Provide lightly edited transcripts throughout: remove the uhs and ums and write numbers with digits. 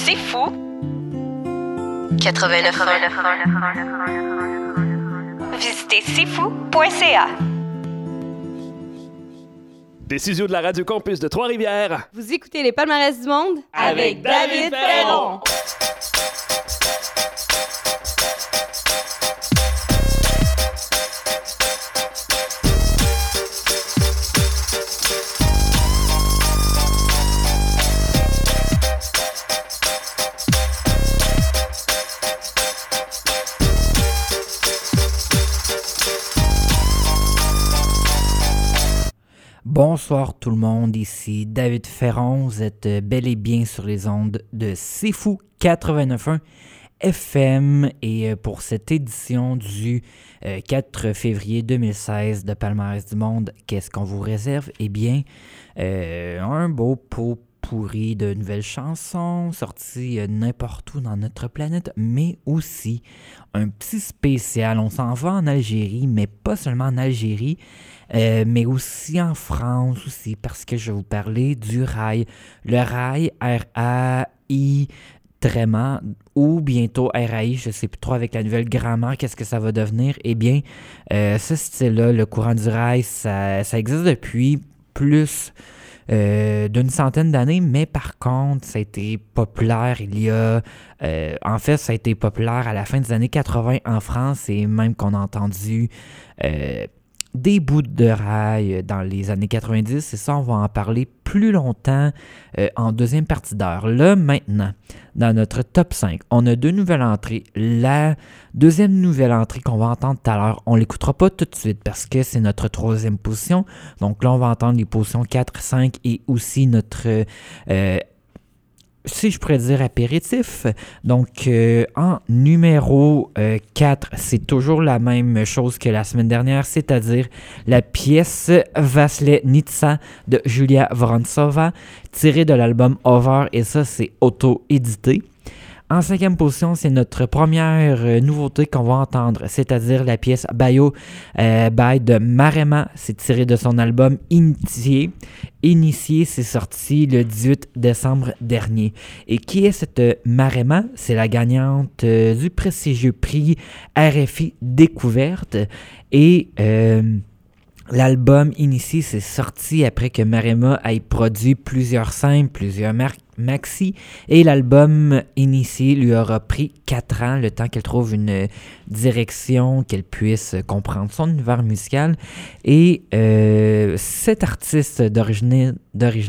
C'est fou. 89.1. Visitez cfou.ca. Des studios de la Radio Campus de Trois-Rivières. Vous écoutez les palmarès du monde avec David Perron. Bonsoir tout le monde, ici David Ferron, vous êtes bel et bien sur les ondes de C'est Fou 89.1 FM et pour cette édition du 4 février 2016 de Palmarès du Monde, qu'est-ce qu'on vous réserve? Eh bien, un beau pot pourri de nouvelles chansons sorties n'importe où dans notre planète, mais aussi un petit spécial. On s'en va en Algérie, mais pas seulement en Algérie, mais aussi en France aussi, parce que je vais vous parler du rail. Le rail, R-A-I, trément, ou bientôt RAI, je ne sais plus trop avec la nouvelle grammaire, qu'est-ce que ça va devenir? Eh bien, ce style-là, le courant du rail, ça existe depuis plus d'une centaine d'années, mais par contre, ça a été populaire en fait, ça a été populaire à la fin des années 80 en France et même qu'on a entendu des bouts de rail dans les années 90, et ça, on va en parler plus longtemps en deuxième partie d'heure. Là, maintenant, dans notre top 5, on a deux nouvelles entrées. La deuxième nouvelle entrée qu'on va entendre tout à l'heure, on ne l'écoutera pas tout de suite parce que c'est notre troisième position. Donc là, on va entendre les positions 4, 5 et aussi notre... si je pourrais dire apéritif. Donc, en numéro 4, c'est toujours la même chose que la semaine dernière, c'est-à-dire la pièce Vaslenitsa de Julia Vorontsova, tirée de l'album Over, et ça, c'est auto-édité. En cinquième position, c'est notre première nouveauté qu'on va entendre, c'est-à-dire la pièce Bayo by de Marema. C'est tiré de son album Initié. Initié, c'est sorti le 18 décembre dernier. Et qui est cette Marema? C'est la gagnante du prestigieux prix RFI Découverte. Et l'album Initié, c'est sorti après que Marema ait produit plusieurs simples, plusieurs maxi, et l'album Initié lui aura pris 4 ans, le temps qu'elle trouve une direction, qu'elle puisse comprendre son univers musical. Et cet artiste d'origine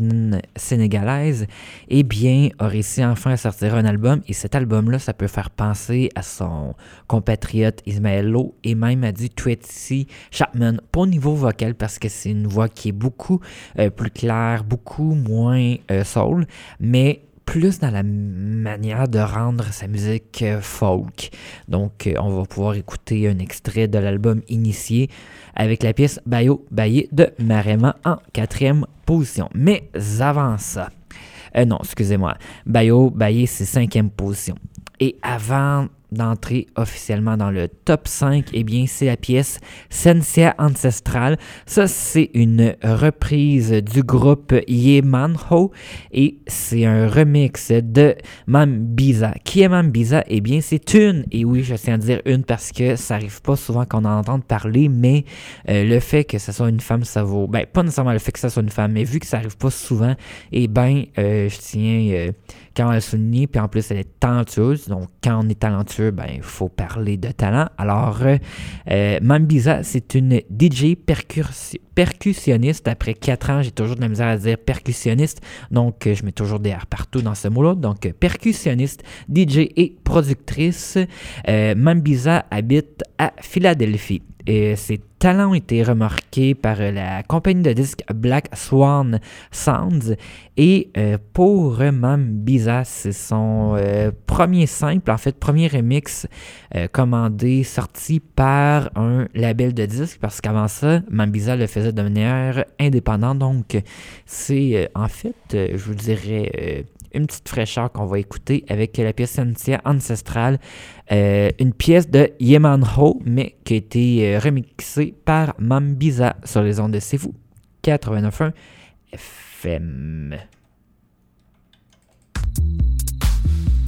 sénégalaise, eh bien, a réussi enfin à sortir un album, et cet album-là, ça peut faire penser à son compatriote Ismaël Lo et même à du Tracy Chapman, pas au niveau vocal, parce que c'est une voix qui est beaucoup plus claire, beaucoup moins soul, mais plus dans la manière de rendre sa musique folk. Donc, on va pouvoir écouter un extrait de l'album Initié avec la pièce Bayo Bayé de Marema en 4e position. Mais avant ça, non, excusez-moi, Bayo Bayé, c'est 5e position. Et avant d'entrer officiellement dans le top 5, eh bien, c'est la pièce Sensia Ancestral. Ça, c'est une reprise du groupe Yemanho et c'est un remix de Mambiza. Qui est Mambiza? Eh bien, c'est une, et oui, je tiens à dire une parce que ça arrive pas souvent qu'on en entende parler, mais le fait que ça soit une femme, ça vaut... Ben, pas nécessairement le fait que ça soit une femme, mais vu que ça arrive pas souvent, eh bien, je tiens... quand elle est soulignée, puis en plus elle est talentueuse, donc quand on est talentueux, ben il faut parler de talent. Alors, Mambiza, c'est une DJ percussionniste. Après 4 ans, j'ai toujours de la misère à dire percussionniste, donc je mets toujours des R partout dans ce mot-là. Donc, percussionniste, DJ et productrice. Mambiza habite à Philadelphie. Et ses talents ont été remarqués par la compagnie de disques Black Swan Sounds. Et pour Mambiza, c'est son premier simple, en fait, premier remix commandé, sorti par un label de disques, parce qu'avant ça, Mambiza le faisait de manière indépendante. Donc, c'est en fait, je vous dirais... une petite fraîcheur qu'on va écouter avec la pièce Sensia Ancestral, une pièce de Yemanho, mais qui a été remixée par Mambiza sur les ondes de C'est Fou 89.1 FM.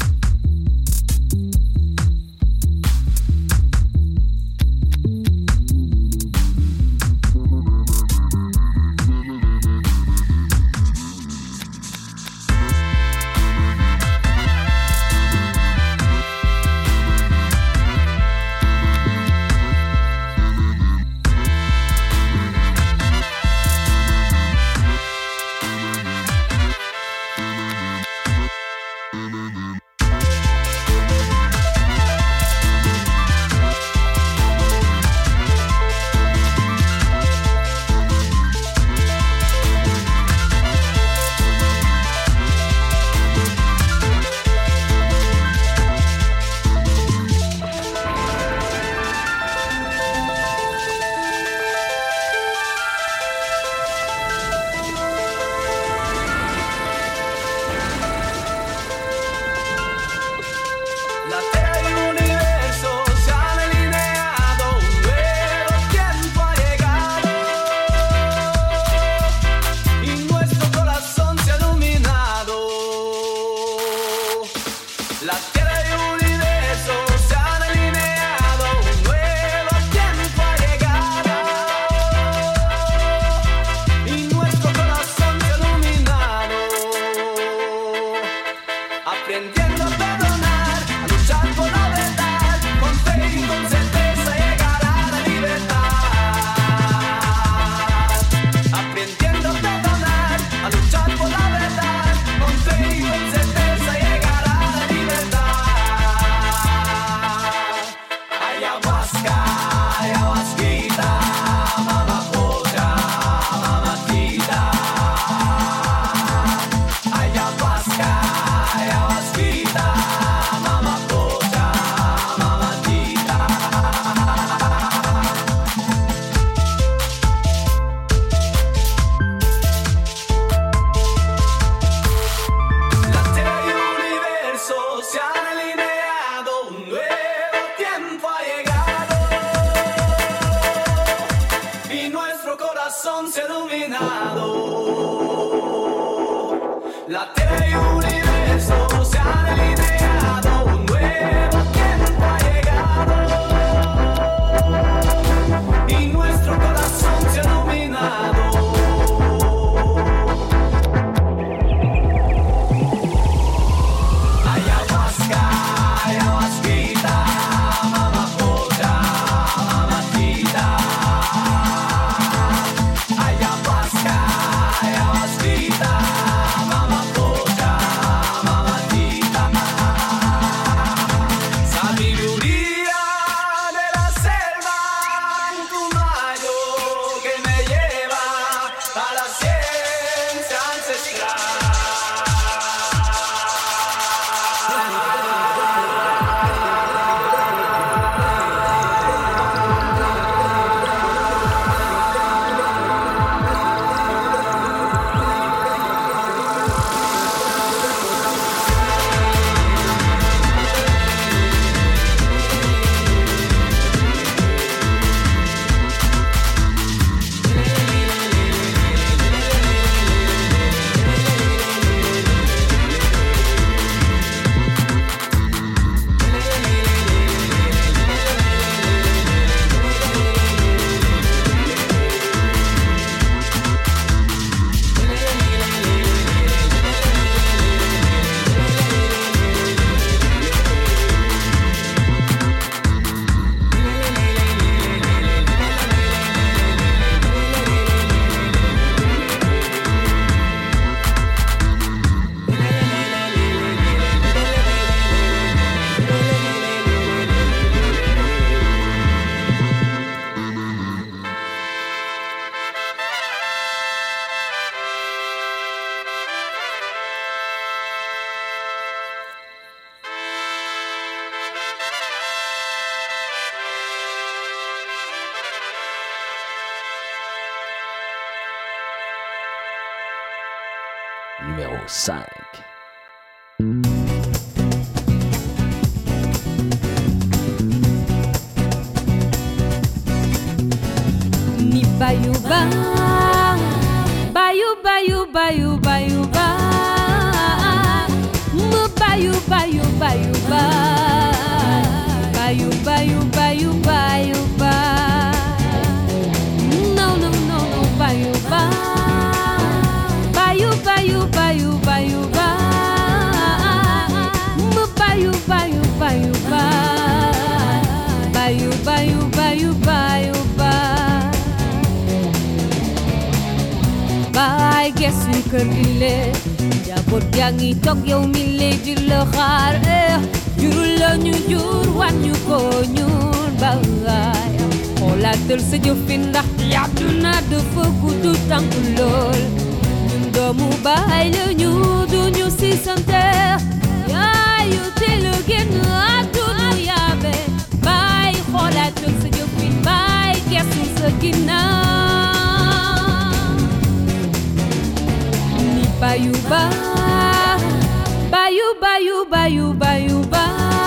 aprendiendo a perdonar, a luchar por la verdad, con fe y con certeza llegar a la libertad. Aprendiendo a perdonar, a luchar por la verdad, con fe y con certeza llegar a la libertad. Ayahuasca, ayahuasquita, mamapocha, mamatita. Ayahuasca, ayahuasquita, mamapocha, mamatita. La tierra y el universo se han alineado, un nuevo tiempo ha llegado y nuestro corazón se ha iluminado. La tierra y el universo se han alineado, un nuevo tiempo ha llegado y nuestro corazón se ha iluminado. Ayahuasca, ayahuasquita, mamapocha, mamatita. Ayahuasca, ayahuasquita, mamapocha, mamatita. Sabiduría de la selva, un tumayo que me lleva a la ciencia ancestral. Numéro 5. Ni bayuba, bayu bayu bayu bayu ba, mu bayu bayu bayu ba, bayu bayu bayu bayu ba. No no no no bayu ba, bayu bayu bayu bayu ba, mu bayu bayu bayu ba, bayu bayu bayu bayu ba. Baay gesu kër gi lee njaboot yaa ngi toog yow mi lee di la xaar jurul la ñu jur wàññu ko ñun baay xoolaatal sa jëfin ndax àdduna dafa gudd tànk lool ñun doomu baay la ñu duñu si sante yaayu teel a génn àdduna yaabe baay xoolaatal sa jëfin baay gesu sa ginnaaw bayu ba, bayu bayu bayu bayu ba,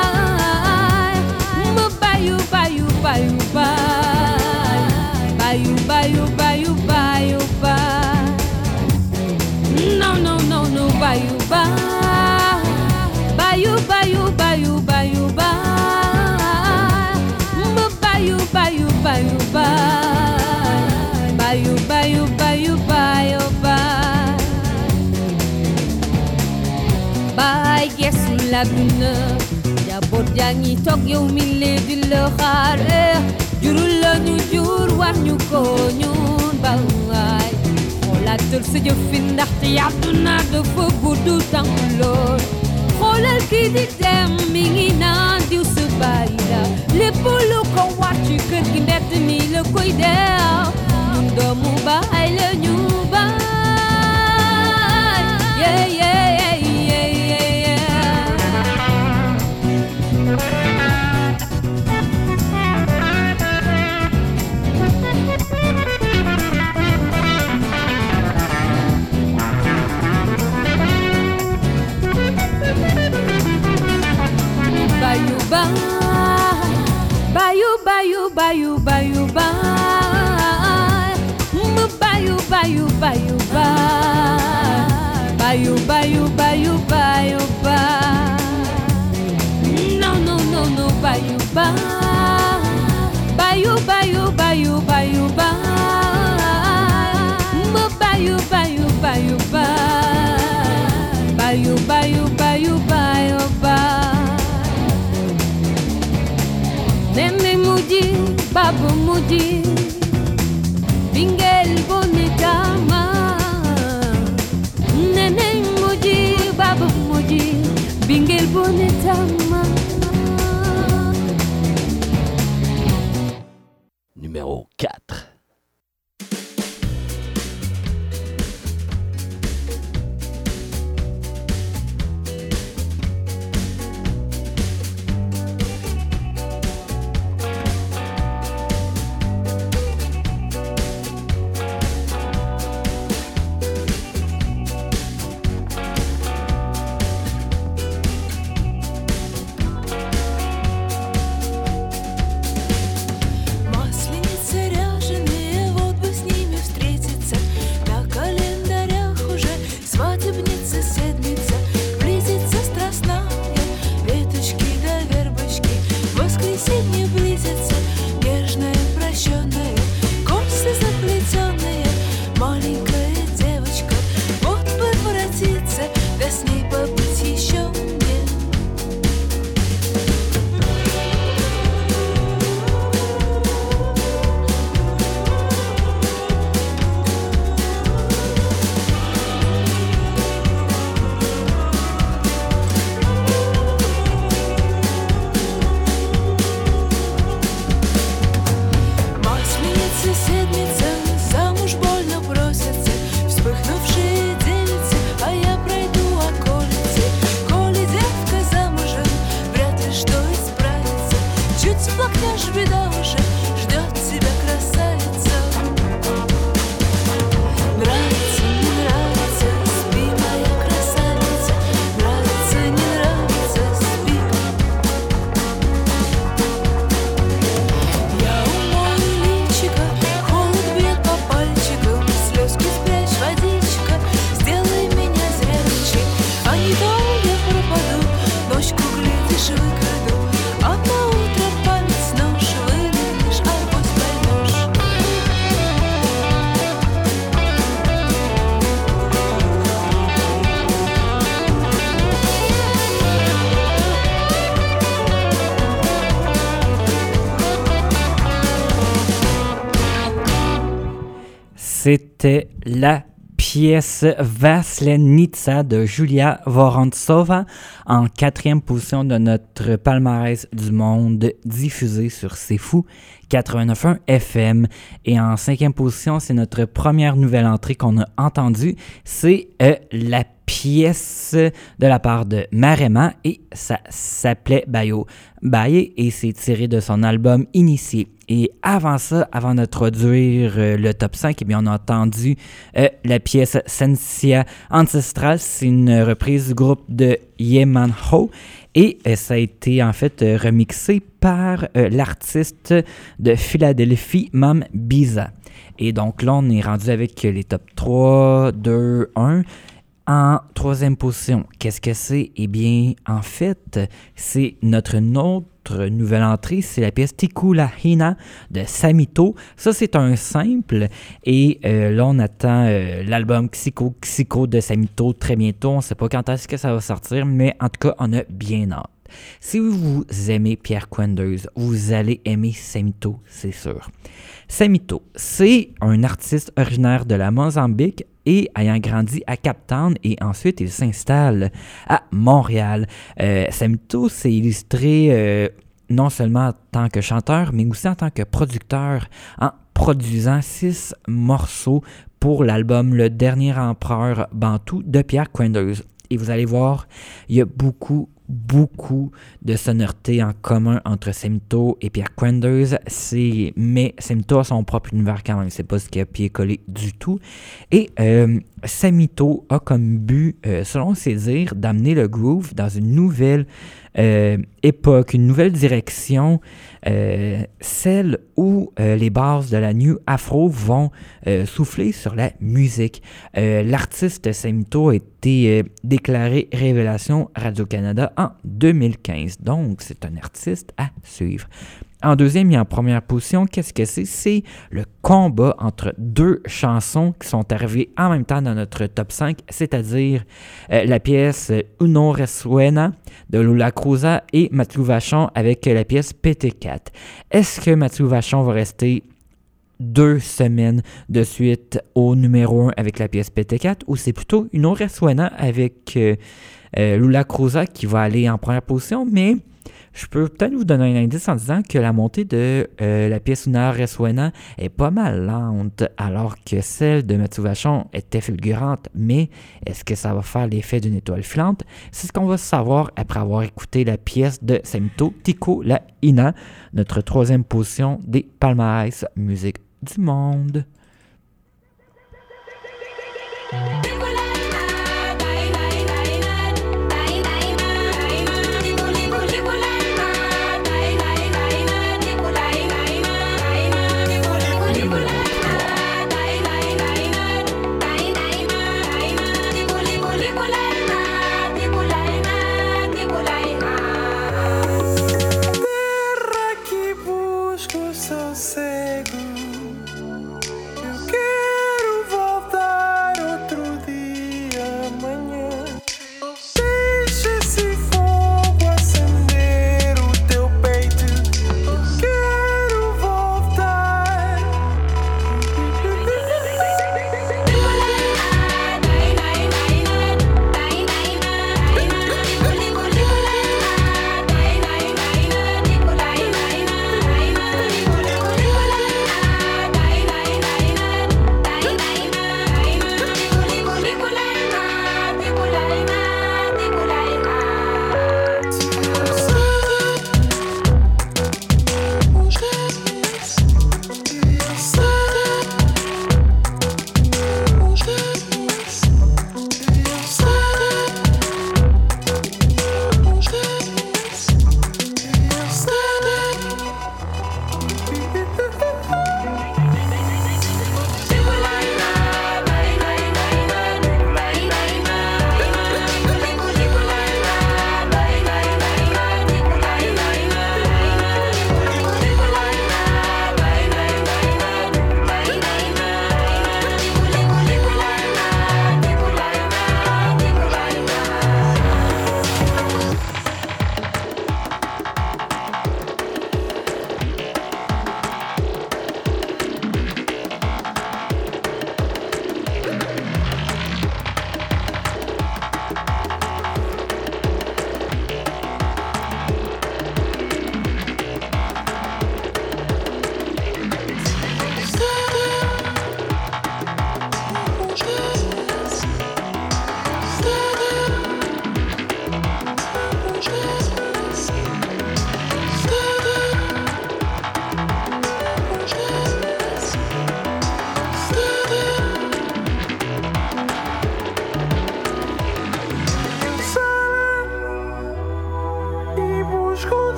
mu bayu bayu bayu ba, bayu bayu bayu bayu ba. No no no no bayu ba, bayu bayu bayu bayu ba, mu bayu bayu bayu ba, bayu bayu bayu bayu ba. Baay ay gesu labuna njaboot yaa ngi toog yow mi lee di la xaar jurul la ñu jur war ñu ko ñun baay xoolaatal sa jëfin ndaxte àdduna dafa gudd tànk lool xoolal kii di dem mi ngi naan diw sa baay la lépp lu ko war ci kër gi mbedd mi la koy deew ñun doomu baay la ñu baay yeah yeah yeah yeah yeah Bayou bye, bayou bayou bayou bayou bye, bayou bayou bayou bye, bayou bayou bayou bayou bye. No no no no bayou bye, bayou bayou bayou bayou bye, bayou bayou bayou bye, bayou bayou bayou bayou bye. Nene muji, babu muji, bingel bonitama. Nene muji, babu muji, bingel bonitama. Numéro 4. Масленица ряженые, вот бы с ними встретиться. На календарях уже свадебница седмица. Близится страстная, веточки да вербочки. Воскресенье близится, нежное прощенное, косы заплетенные. Маленькая девочка, вот бы воротиться, да с ней побыть еще мне. Масленица седмица, замуж больно просятся вспыхнувшие девицы, а я пройду околицы. Коли девка замужем, вряд ли что исправится. Чуть сплакнешь, беда уже, ждет тебя красавица. Нравится, не нравится, спи, моя красавица. Нравится, не нравится, спи. Я умою личико, холод бьет по пальчикам. Слезки спрячь, водичка, сделай меня зрячей. А не то я пропаду, ночку глядишь, выкраду. А на утро память сношь, выдохнешь, а пусть поймешь. C'était la pièce Vaslenitsa de Julia Vorontsova en 4e position de notre palmarès du monde diffusé sur C'est Fou 89.1 FM. Et en 5e position, c'est notre première nouvelle entrée qu'on a entendue. C'est la pièce de la part de Marema et ça s'appelait Bayo Baye et c'est tiré de son album Initié. Et avant ça, avant d'introduire le top 5, eh bien, on a entendu la pièce Sensia Ancestral. C'est une reprise du groupe de Yeman Ho et ça a été en fait remixé par l'artiste de Philadelphie, Mam Biza. Et donc là, on est rendu avec les top 3, 2, 1. En troisième position, qu'est-ce que c'est? Eh bien, en fait, c'est notre nouvelle entrée, c'est la pièce Tiku la Hina de Samito. Ça, c'est un simple. Et là, on attend l'album Xiko de Samito très bientôt. On ne sait pas quand est-ce que ça va sortir, mais en tout cas, on a bien hâte. Si vous aimez Pierre Quenders, vous allez aimer Samito, c'est sûr. Samito, c'est un artiste originaire de la Mozambique et ayant grandi à Cape Town, et ensuite il s'installe à Montréal. Samito s'est illustré non seulement en tant que chanteur, mais aussi en tant que producteur, en produisant 6 morceaux pour l'album Le Dernier Empereur Bantou de Pierre Quenders. Et vous allez voir, il y a beaucoup de sonorités en commun entre Samito et Pierre Quenders, mais Samito a son propre univers quand même, c'est pas ce qui a pied-collé du tout. Et Samito a comme but, selon ses dires, d'amener le groove dans une nouvelle époque, une nouvelle direction, celle où les bases de la New Afro vont souffler sur la musique. L'artiste Samito a été déclaré Révélation Radio-Canada en 2015, donc c'est un artiste à suivre. En deuxième et en première position, qu'est-ce que c'est? C'est le combat entre 2 chansons qui sont arrivées en même temps dans notre top 5, c'est-à-dire la pièce Uno Resuena de Lula Cruza et Mathieu Vachon avec la pièce PT4. Est-ce que Mathieu Vachon va rester 2 semaines de suite au numéro 1 avec la pièce PT4 ou c'est plutôt Uno Resuena avec Lula Cruza qui va aller en première position? Mais je peux peut-être vous donner un indice en disant que la montée de la pièce Una Resuena est pas mal lente, alors que celle de Mathieu Vachon était fulgurante. Mais est-ce que ça va faire l'effet d'une étoile filante? C'est ce qu'on va savoir après avoir écouté la pièce de Samito, Tiku la Hina, notre 3e position des palmarès musique du monde. Terra que busca o sossego, eu quero voltar outro dia.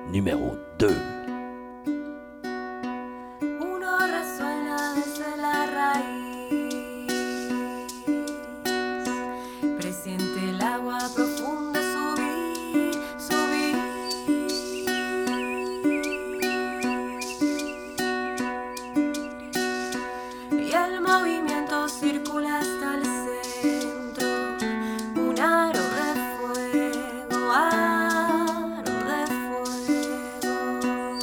numéro 2. Uno resuena desde la raíz, presiente el agua profunda subir, subir. Y el movimiento circula hasta el centro, un aro de fuego, aro de fuego.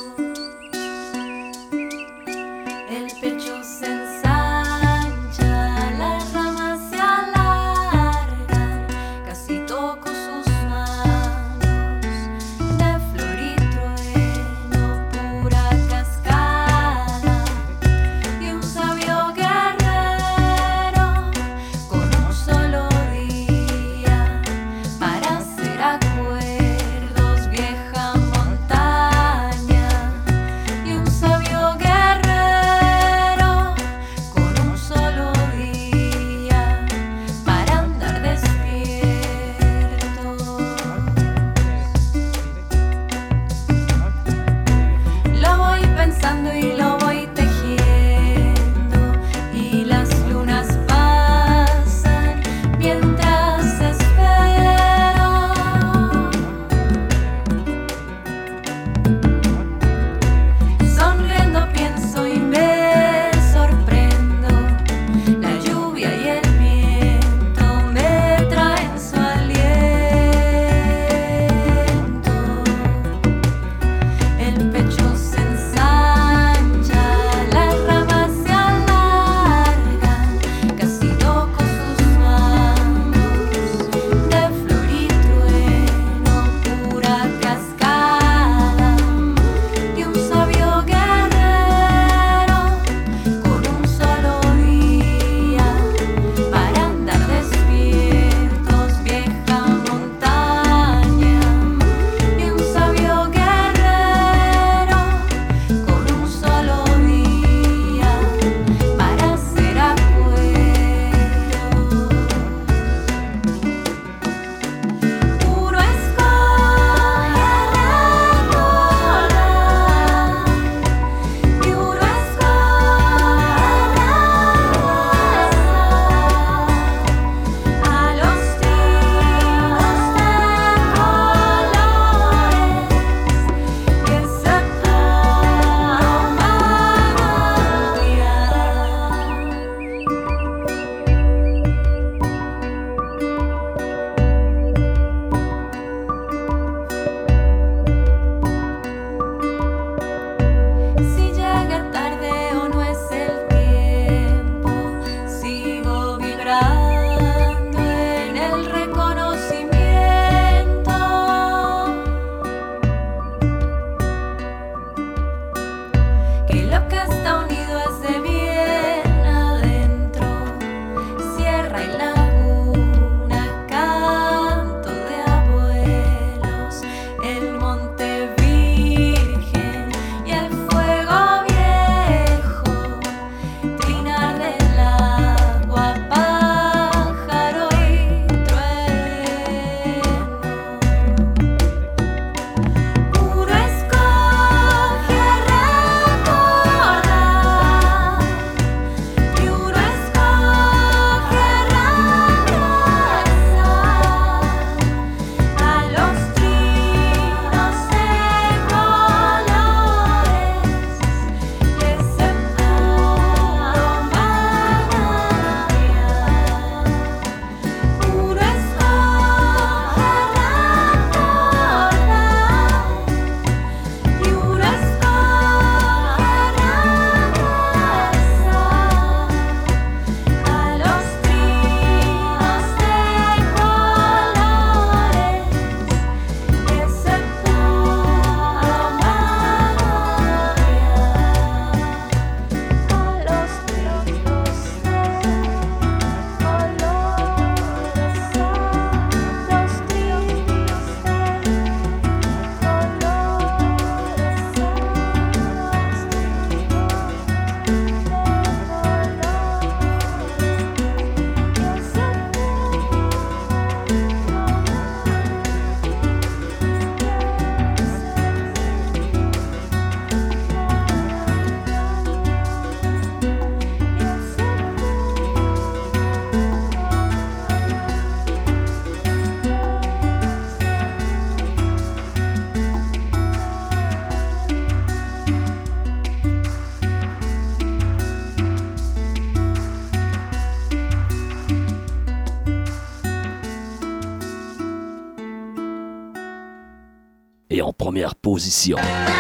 Et en première position.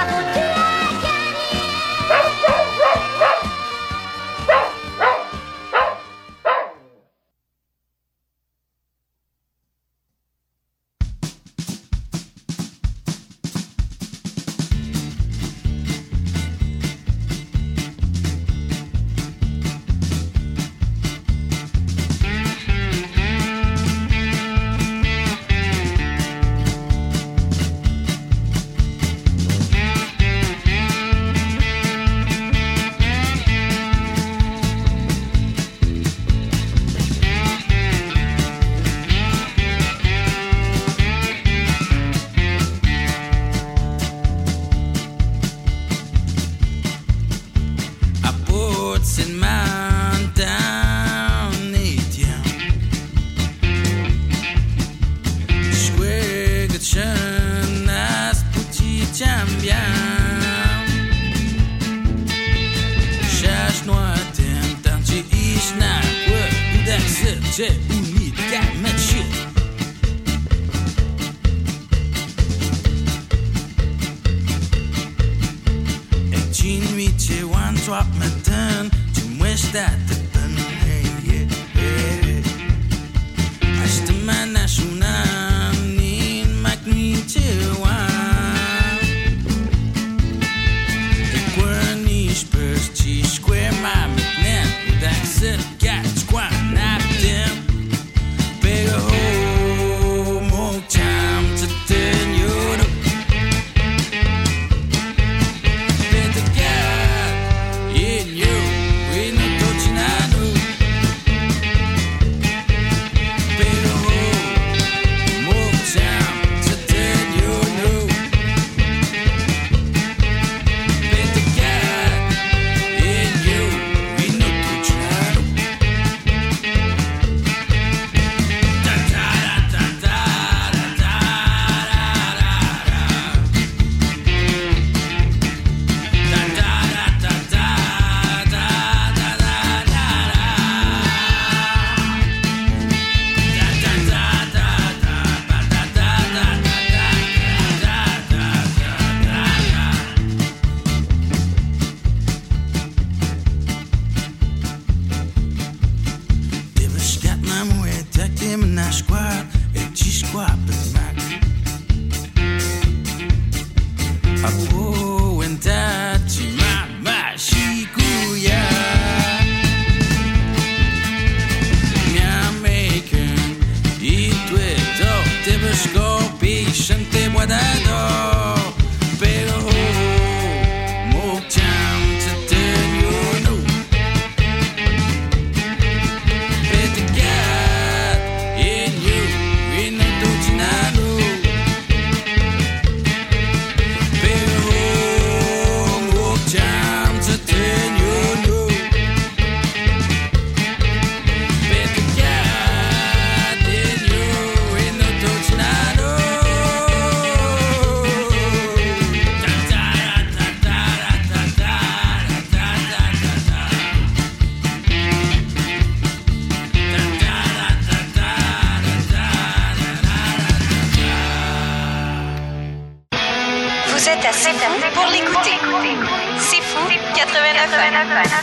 Vous êtes assez fou pour l'écouter. C'est fou, 89.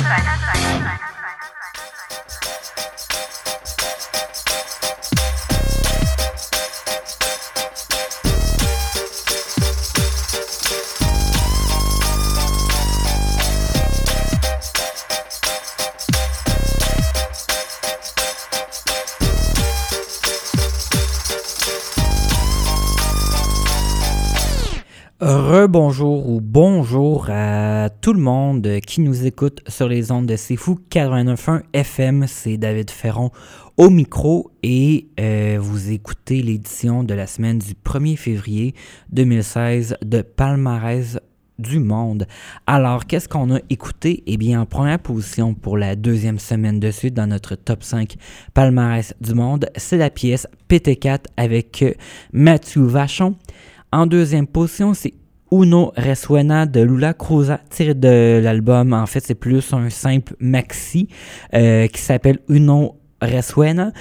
Rebonjour ou bonjour à tout le monde qui nous écoute sur les ondes de C'est Fou 89.1 FM. C'est David Ferron au micro et vous écoutez l'édition de la semaine du 1er février 2016 de Palmarès du monde. Alors, qu'est-ce qu'on a écouté? Eh bien, en première position pour la deuxième semaine de suite dans notre top 5 Palmarès du monde, c'est la pièce PT4 avec Mathieu Vachon. En deuxième position, c'est Uno Resuena de Lula Cruza, tiré de l'album. En fait, c'est plus un simple maxi qui s'appelle Uno Resuena.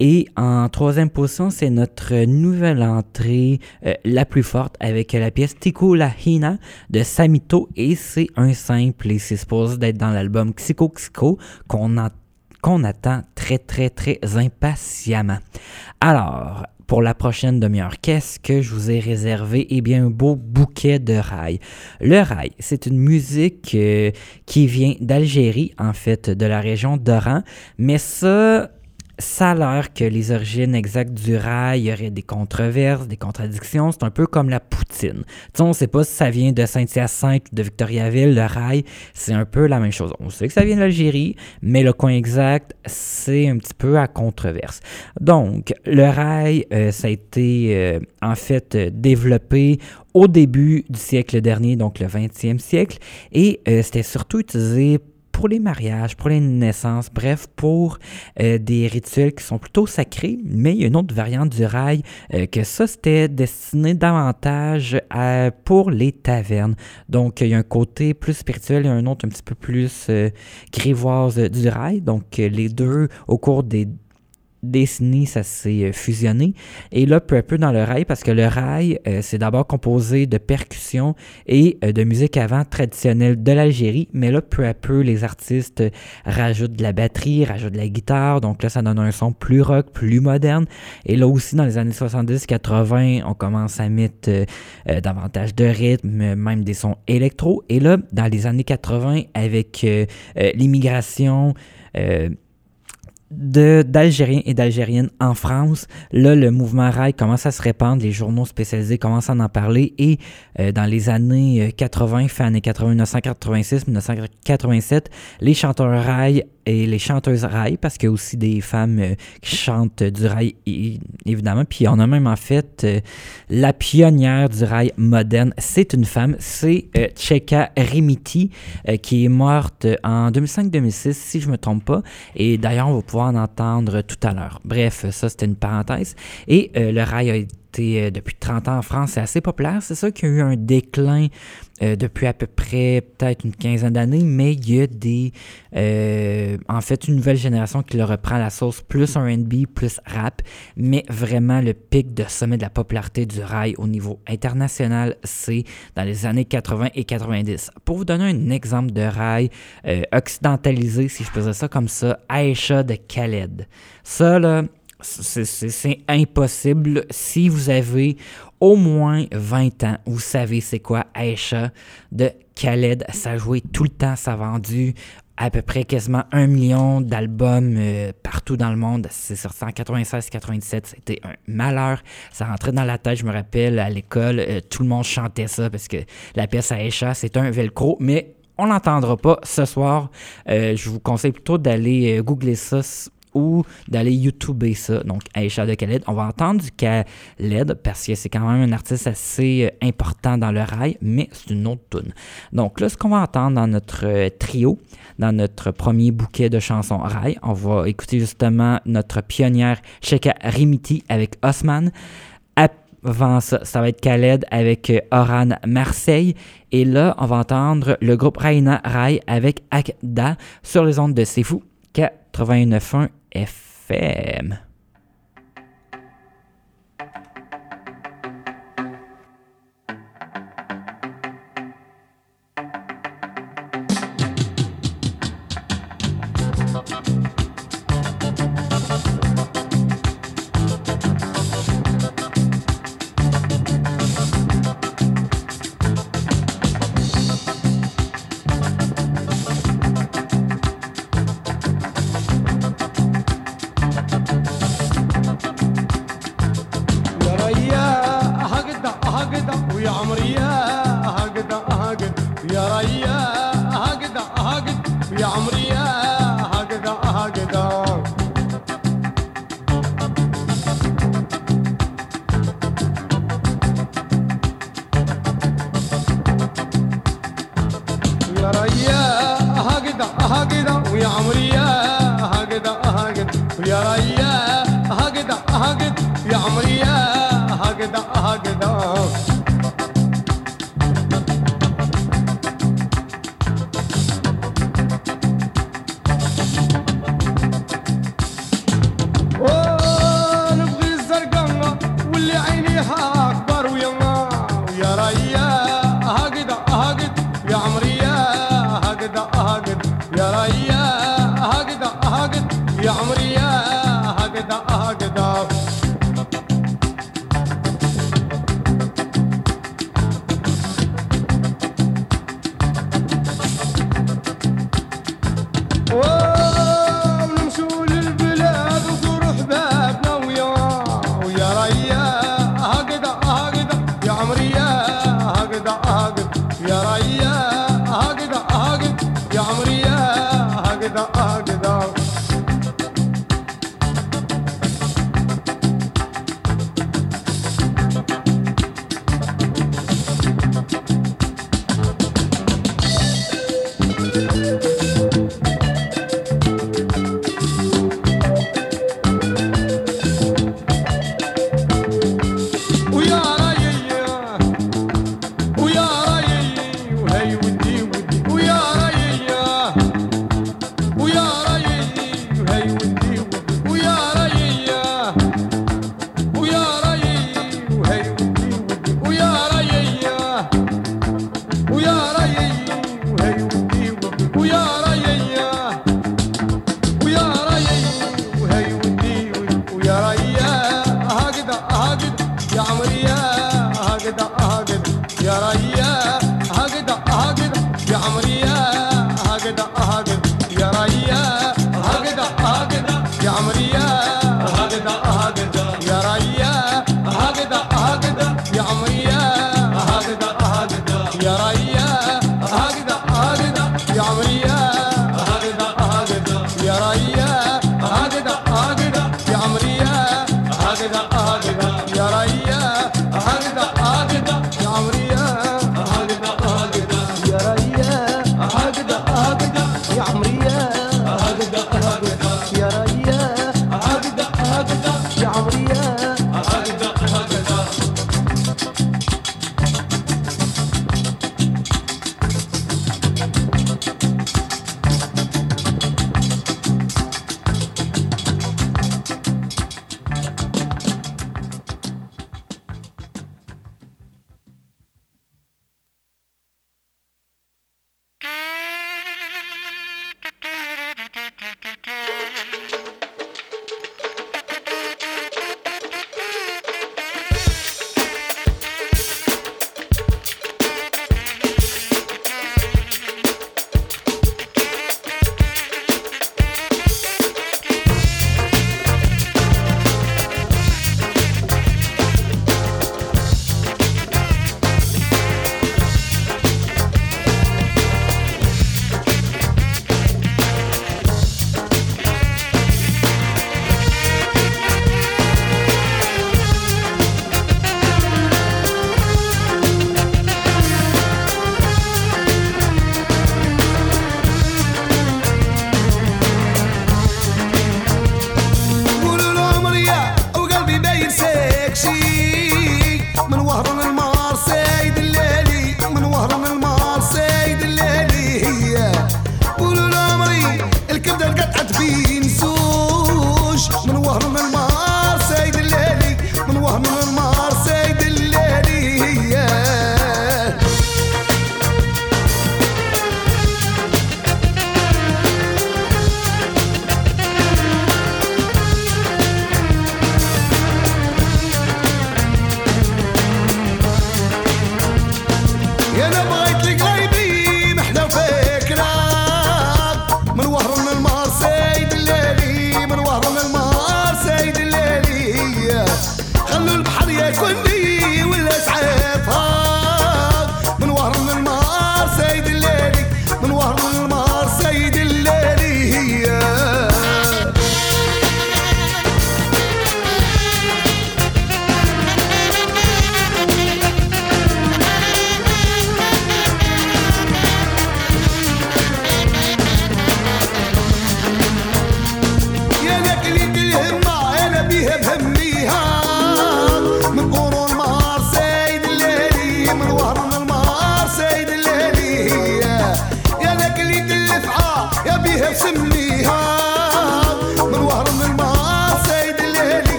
Et en troisième position, c'est notre nouvelle entrée la plus forte avec la pièce Tiku la Hina de Samito. Et c'est un simple et c'est supposé d'être dans l'album Xiko Xiko qu'on attend très, très, très impatiemment. Alors, pour la prochaine demi-heure, qu'est-ce que je vous ai réservé? Eh bien, un beau bouquet de raï. Le raï, c'est une musique qui vient d'Algérie, en fait, de la région d'Oran, mais ça a l'air que les origines exactes du rail, il y aurait des controverses, des contradictions. C'est un peu comme la poutine. On ne sait pas si ça vient de Saint-Hyacinthe ou de Victoriaville, le rail, c'est un peu la même chose. On sait que ça vient de l'Algérie, mais le coin exact, c'est un petit peu à controverse. Donc, le rail, ça a été en fait développé au début du siècle dernier, donc le 20e siècle, et c'était surtout utilisé pour les mariages, pour les naissances, bref, pour des rituels qui sont plutôt sacrés, mais il y a une autre variante du rail que ça, c'était destiné davantage pour les tavernes. Donc, il y a un côté plus spirituel et un autre un petit peu plus grivoise du rail. Donc, les deux, au cours des décennies, ça s'est fusionné. Et là, peu à peu dans le rail, parce que le rail, c'est d'abord composé de percussions et de musique avant traditionnelle de l'Algérie, mais là, peu à peu, les artistes rajoutent de la batterie, rajoutent de la guitare, donc là, ça donne un son plus rock, plus moderne. Et là aussi, dans les années 70-80, on commence à mettre davantage de rythme, même des sons électro. Et là, dans les années 80, avec l'immigration d'Algériens et d'Algériennes en France, là, le mouvement rail commence à se répandre, les journaux spécialisés commencent à en parler et dans les années 80, fin années 80, 1986, 1987, les chanteurs rail et les chanteuses rail, parce qu'il y a aussi des femmes qui chantent du rail, évidemment. Puis on a même en fait la pionnière du rail moderne, c'est une femme, c'est Tcheka Rimiti, qui est morte en 2005-2006, si je ne me trompe pas. Et d'ailleurs, on va pouvoir en entendre tout à l'heure. Bref, ça, c'était une parenthèse. Et le rail a été depuis 30 ans en France, c'est assez populaire. C'est ça qu'il y a eu un déclin depuis à peu près peut-être une quinzaine d'années, mais il y a en fait une nouvelle génération qui le reprend à la sauce plus R&B, plus rap, mais vraiment le pic de sommet de la popularité du rail au niveau international, c'est dans les années 80 et 90. Pour vous donner un exemple de rail occidentalisé, si je faisais ça comme ça, Aïcha de Khaled. Ça, là, c'est impossible. Si vous avez au moins 20 ans, vous savez c'est quoi Aïcha de Khaled. Ça a joué tout le temps, ça a vendu à peu près quasiment 1 million d'albums partout dans le monde. C'est sorti en 96-97, c'était un malheur. Ça rentrait dans la tête, je me rappelle, à l'école, tout le monde chantait ça parce que la pièce Aïcha, c'est un velcro, mais on l'entendra pas ce soir. Je vous conseille plutôt d'aller googler ça ou d'aller YouTuber ça, donc Aïcha de Khaled. On va entendre du Khaled parce que c'est quand même un artiste assez important dans le rail, mais c'est une autre tune. Donc là, ce qu'on va entendre dans notre trio, dans notre premier bouquet de chansons rail, on va écouter justement notre pionnière Tcheka Rimiti avec Osman. Avant ça, ça va être Khaled avec Oran Marseille. Et là, on va entendre le groupe Raina Rai avec Akda sur les ondes de C'est Fou 89.1 FM. Oh يا عمرية هكذا هكذا يا ريا هكذا هكذا يا عمرية هكذا هكذا يا ريا هكذا هكذا يا عمرية هكذا هكذا يا ريا هكذا هكذا يا عمرية هكذا هكذا يا ريا هكذا هكذا يا عمرية هكذا هكذا يا ريا هكذا هكذا يا عمرية هكذا هكذا يا ريا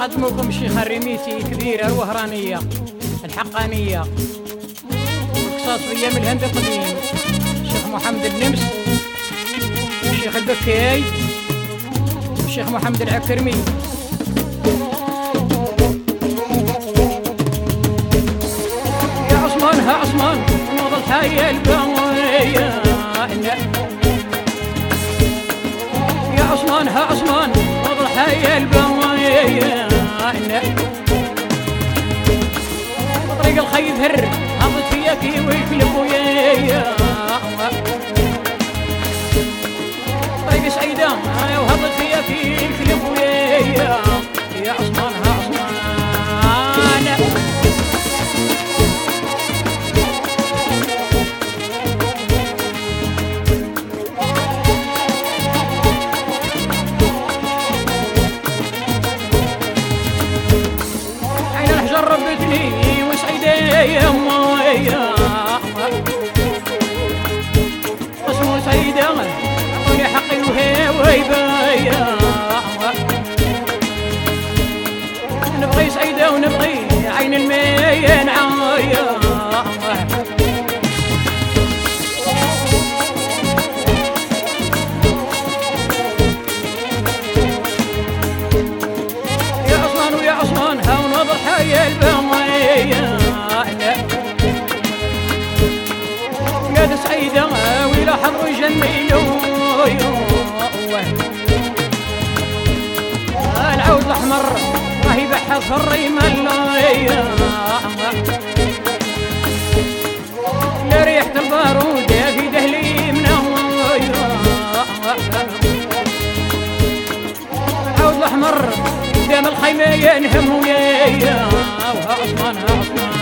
نقدمكم الشيخ الرميسي الكبيرة الوهرانية الحقانية القصاص في أيام الهند القديم، الشيخ محمد النمس، الشيخ البكاي، الشيخ محمد العكرمي. يا عثمان ها عثمان نوض الحي البوية، يا عثمان ها عثمان نوض الحي البوية، طريق الخي ذهر هبط فيك ويكلب ويايا، طريق سعيدة وهبط فيك ويكلب ويايا، يا عثمان ها عثمان. عين الحجر ربتني وسعيدة يا مويا، اسمه سعيدة اعطوني حقي وهيبايا، نبغي سعيدة ونبغي عين المية نعايا، يا عثمان ويا عثمان ها ونوض حي البوية، يا سعيدة ويلا حظ جميل العود الأحمر راهي بحث في الريمة يا ريحة البارود في دهلي منوية، العود الأحمر قدام الخيمة ينهم ويايا، وها عثمان ها عثمان.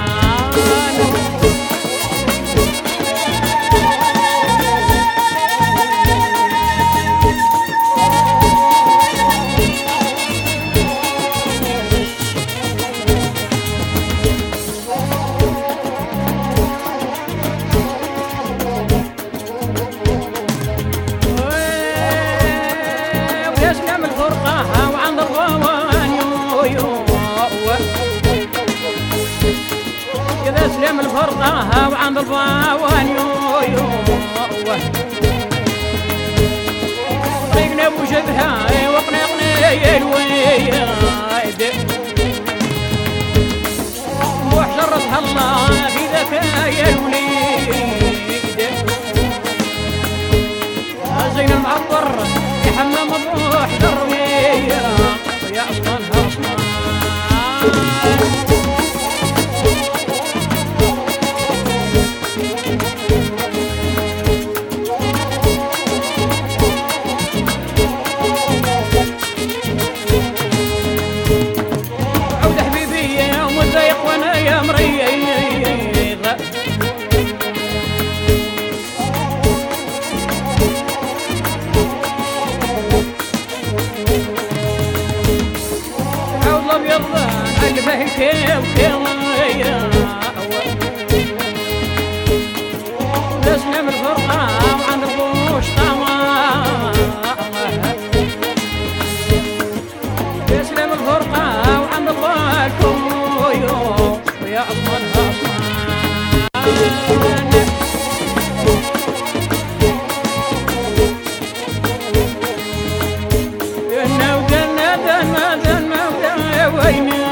سلام الفرقة وعند الباوان يو طريقنا بوجبها وقنقنا الويد بوح جرتها الله في ذاك يا الوليد، زين المعطر يحمى مطروح دروية، يا عثمان ها عثمان. تسلم الفرقة وعند البوش طوال، تسلم الفرقة وعند البوش ويا عثمان ها عثمان. دنا ودنا دنا دنا ودنا ويني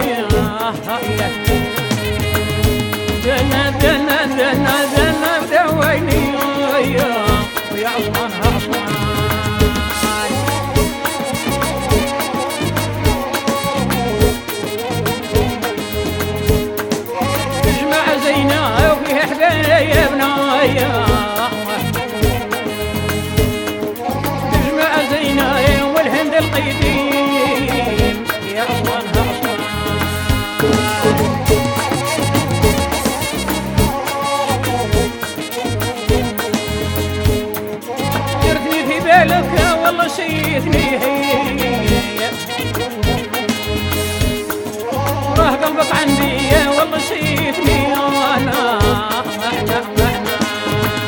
دنا دنا دنا دنا ودويني ويا عثمان ها عثمان. جماعة زينة وفيها حبايبنا، جماعة زينة والهند القديم، يا عثمان ها عثمان. جرتني في بالك والله شيتني راه قلبك عندي والله شيتني انا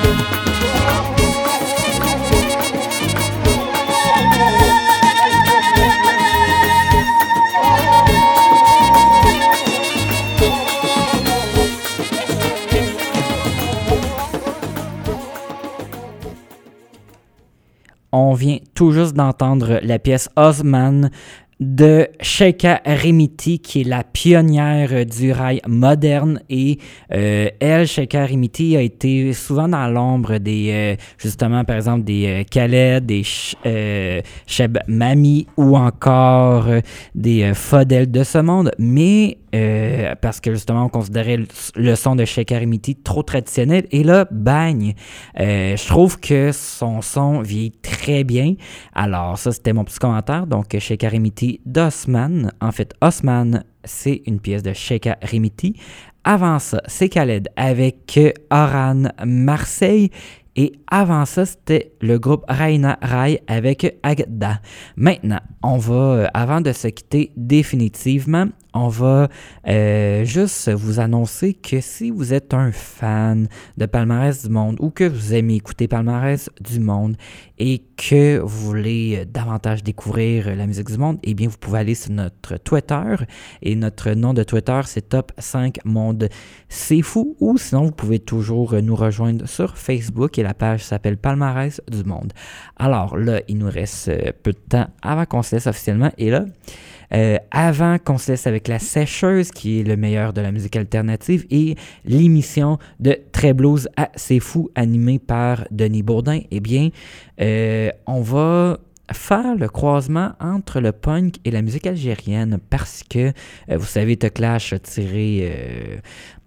on vient tout juste d'entendre la pièce Osman de Sheikha Rimiti, qui est la pionnière du rail moderne. Et elle, Sheikha Rimiti, a été souvent dans l'ombre des, justement, par exemple, des Khaled, des Cheb Mami ou encore des Fadel de ce monde. Mais parce que justement, on considérait le son de Sheikha Rimiti trop traditionnel. Et là, bang! Je trouve que son son vieillit très bien. Alors, ça, c'était mon petit commentaire. Donc, Sheikha Rimiti d'Osman. En fait, Osman, c'est une pièce de Sheikha Rimiti. Avant ça, c'est Khaled avec Oran Marseille. Et avant ça, c'était le groupe Raina Rai avec Agda. Maintenant, on va, avant de se quitter définitivement, on va juste vous annoncer que si vous êtes un fan de Palmarès du Monde ou que vous aimez écouter Palmarès du Monde et que vous voulez davantage découvrir la musique du monde, eh bien, vous pouvez aller sur notre Twitter. Et notre nom de Twitter, c'est Top 5 Monde C'est Fou. Ou sinon, vous pouvez toujours nous rejoindre sur Facebook et la page s'appelle Palmarès du Monde. Alors là, il nous reste peu de temps avant qu'on se laisse officiellement. Et là, avant qu'on se laisse avec La Sécheuse, qui est le meilleur de la musique alternative, et l'émission de Très Blues à C'est Fou, animée par Denis Bourdin, eh bien, on va faire le croisement entre le punk et la musique algérienne parce que, vous savez, The Clash a tiré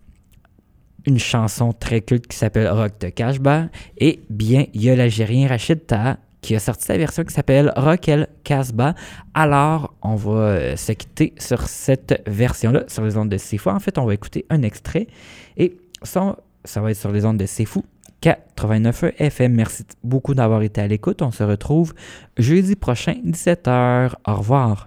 une chanson très culte qui s'appelle Rock de Kashba, et bien, il y a l'Algérien Rachid Taha qui a sorti sa version qui s'appelle Rock El Kasbah. Alors, on va se quitter sur cette version-là, sur les ondes de C'est Fou. En fait, on va écouter un extrait, et ça va être sur les ondes de C'est Fou 89 FM. Merci beaucoup d'avoir été à l'écoute. On se retrouve jeudi prochain, 17h. Au revoir.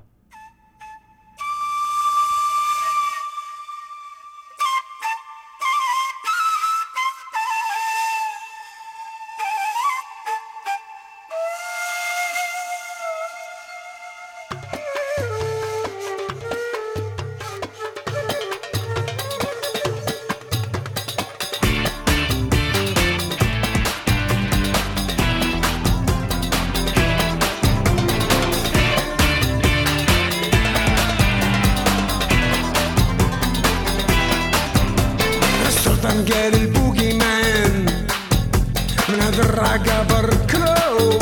قال البوغي مان من هذا الرقة بركرو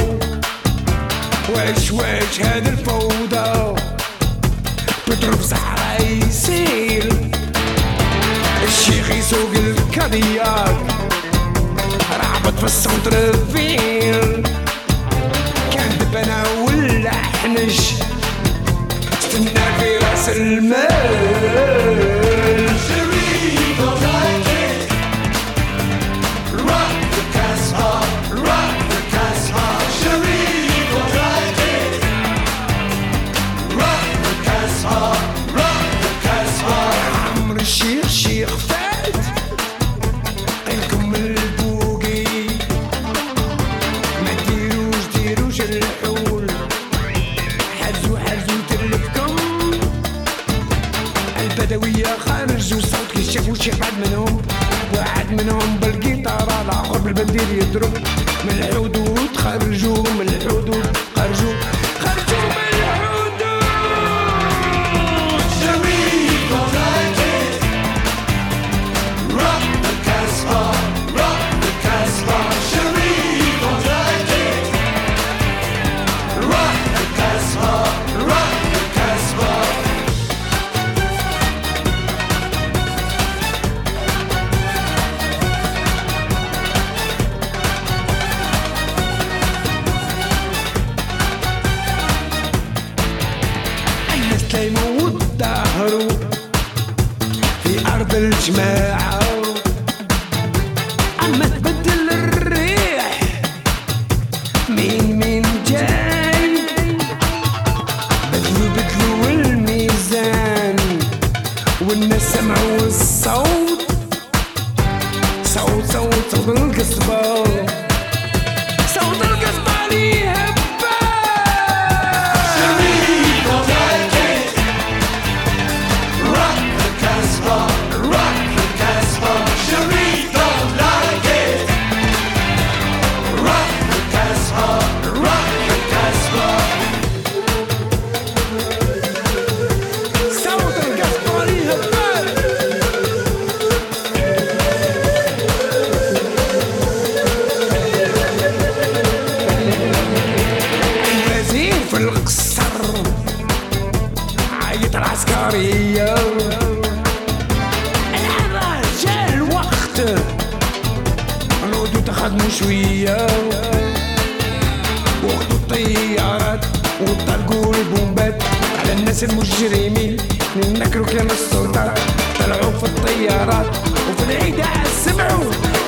واش هذا الفوضى بتضرب صحراء يسيل الشيخ يسوق الكادياك رعبت في السنتر فيل كان دبنا ولا حنش استنى في راس المال الشيخ فات قلكم البوقي ما ديروش الحول حجزو تلفكم البدوية خرجوا صوت كي شافوا شي واحد منهم بالقيطارة الآخر بالبندير يضرب من الحدود خرجوا من الحدود خرجوا من الجماعة عم تبدل الريح مين جاي بدلوا الميزان والناس سمعوا الصوت صوت القصبة صوت القصبة لي هبة شريك وغايتي روck the Casbah Rock the Casbah, rock العسكرية. العبا جا الوقت نعودو تخدمو شوية، وخدو الطيارات وطلقوا البومبات على الناس المجرمين، نكروا كلام السلطات، طلعوا في الطيارات وفي العيد سمعوا